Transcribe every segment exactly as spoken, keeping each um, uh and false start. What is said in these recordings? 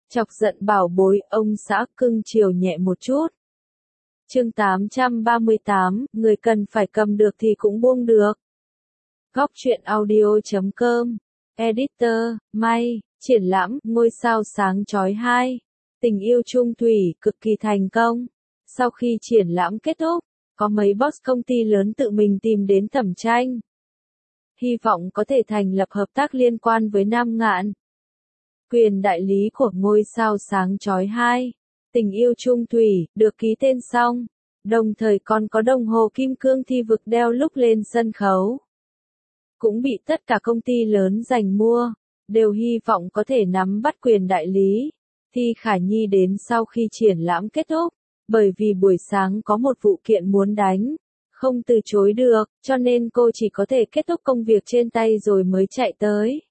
Chọc giận bảo bối, ông xã cưng chiều nhẹ một chút. Chương tám trăm ba mươi tám, người cần phải cầm được thì cũng buông được. Góc truyện audio chấm com, Editor, May, triển lãm, ngôi sao sáng chói hai. Tình yêu chung thủy, cực kỳ thành công. Sau khi triển lãm kết thúc, có mấy boss công ty lớn tự mình tìm đến Thẩm Tranh. Hy vọng có thể thành lập hợp tác liên quan với Nam Ngạn. Quyền đại lý của ngôi sao sáng chói hai, tình yêu chung thủy, được ký tên xong. Đồng thời còn có đồng hồ kim cương thi vực đeo lúc lên sân khấu. Cũng bị tất cả công ty lớn giành mua, đều hy vọng có thể nắm bắt quyền đại lý. Thi Khả Nhi đến sau khi triển lãm kết thúc, bởi vì buổi sáng có một vụ kiện muốn đánh, không từ chối được, cho nên cô chỉ có thể kết thúc công việc trên tay rồi mới chạy tới.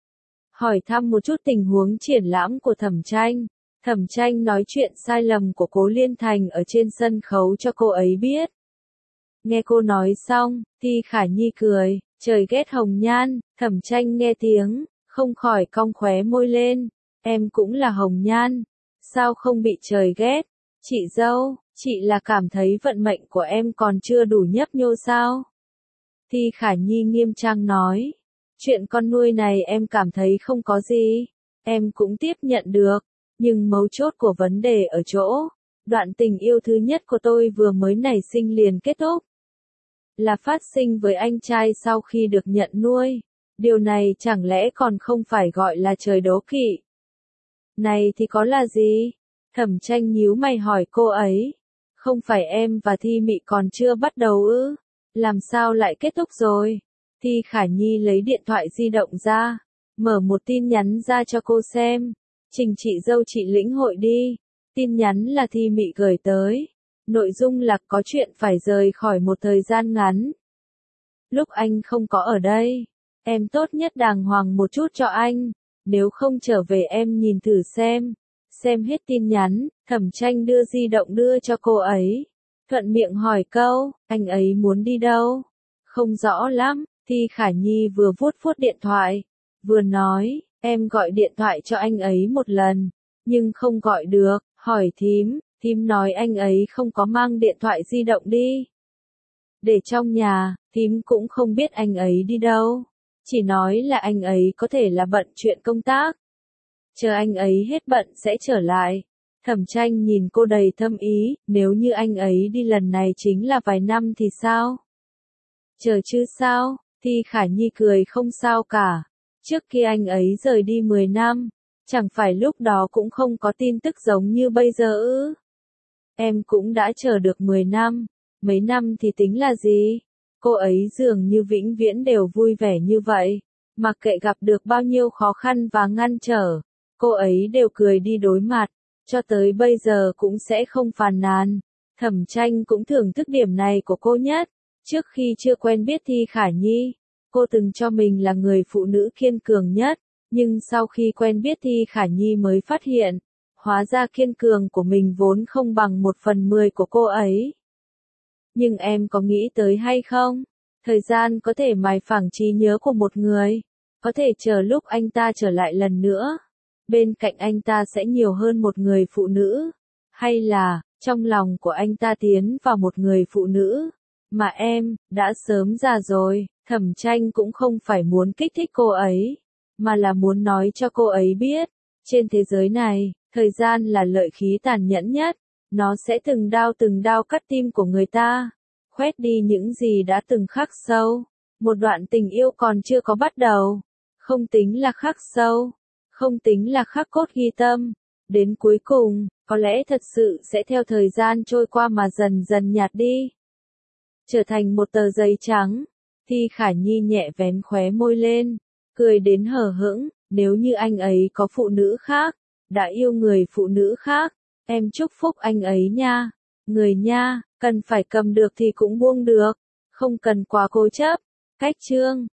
Hỏi thăm một chút tình huống triển lãm của Thẩm Tranh. Thẩm Tranh nói chuyện sai lầm của Cố Liên Thành ở trên sân khấu cho cô ấy biết. Nghe cô nói xong, Thi Khả Nhi cười, trời ghét hồng nhan. Thẩm Tranh nghe tiếng, không khỏi cong khóe môi lên. Em cũng là hồng nhan, sao không bị trời ghét? Chị dâu, chị là cảm thấy vận mệnh của em còn chưa đủ nhấp nhô sao? Thi Khả Nhi nghiêm trang nói, chuyện con nuôi này em cảm thấy không có gì, em cũng tiếp nhận được, nhưng mấu chốt của vấn đề ở chỗ, đoạn tình yêu thứ nhất của tôi vừa mới nảy sinh liền kết thúc. Là phát sinh với anh trai sau khi được nhận nuôi, điều này chẳng lẽ còn không phải gọi là trời đố kỵ? Này thì có là gì? Thẩm Tranh nhíu mày hỏi cô ấy. Không phải em và Thi Mị còn chưa bắt đầu ư? Làm sao lại kết thúc rồi? Thi Khả Nhi lấy điện thoại di động ra, mở một tin nhắn ra cho cô xem. Trình chị dâu chị lĩnh hội đi. Tin nhắn là Thi Mị gửi tới. Nội dung là có chuyện phải rời khỏi một thời gian ngắn. Lúc anh không có ở đây, em tốt nhất đàng hoàng một chút cho anh. Nếu không trở về em nhìn thử xem. Xem hết tin nhắn, Thẩm Tranh đưa di động đưa cho cô ấy. Thuận miệng hỏi câu, anh ấy muốn đi đâu? Không rõ lắm. Thi Khả Nhi vừa vuốt vuốt điện thoại, vừa nói, em gọi điện thoại cho anh ấy một lần, nhưng không gọi được. Hỏi thím, thím nói anh ấy không có mang điện thoại di động đi. Để trong nhà, thím cũng không biết anh ấy đi đâu. Chỉ nói là anh ấy có thể là bận chuyện công tác. Chờ anh ấy hết bận sẽ trở lại. Thẩm Tranh nhìn cô đầy thâm ý, nếu như anh ấy đi lần này chính là vài năm thì sao? Chờ chứ sao? Thi Khả Nhi cười không sao cả. Trước khi anh ấy rời đi mười năm, chẳng phải lúc đó cũng không có tin tức giống như bây giờ ư? Em cũng đã chờ được mười năm, mấy năm thì tính là gì? Cô ấy dường như vĩnh viễn đều vui vẻ như vậy, mặc kệ gặp được bao nhiêu khó khăn và ngăn trở, cô ấy đều cười đi đối mặt, cho tới bây giờ cũng sẽ không phàn nàn. Thẩm Tranh cũng thưởng thức điểm này của cô nhất. Trước khi chưa quen biết Thi Khả Nhi, cô từng cho mình là người phụ nữ kiên cường nhất, nhưng sau khi quen biết Thi Khả Nhi mới phát hiện, hóa ra kiên cường của mình vốn không bằng một phần mười của cô ấy. Nhưng em có nghĩ tới hay không? Thời gian có thể mài phẳng trí nhớ của một người, có thể chờ lúc anh ta trở lại lần nữa, bên cạnh anh ta sẽ nhiều hơn một người phụ nữ, hay là, trong lòng của anh ta tiến vào một người phụ nữ, mà em, đã sớm già rồi. Thẩm Tranh cũng không phải muốn kích thích cô ấy, mà là muốn nói cho cô ấy biết, trên thế giới này, thời gian là lợi khí tàn nhẫn nhất, nó sẽ từng đao từng đao cắt tim của người ta, khoét đi những gì đã từng khắc sâu. Một đoạn tình yêu còn chưa có bắt đầu, không tính là khắc sâu, không tính là khắc cốt ghi tâm, đến cuối cùng, có lẽ thật sự sẽ theo thời gian trôi qua mà dần dần nhạt đi, trở thành một tờ giấy trắng. Thi Khả Nhi nhẹ vén khóe môi lên, cười đến hờ hững, nếu như anh ấy có phụ nữ khác, đã yêu người phụ nữ khác, em chúc phúc anh ấy nha. Người nha, cần phải cầm được thì cũng buông được, không cần quá cố chấp. Cách chương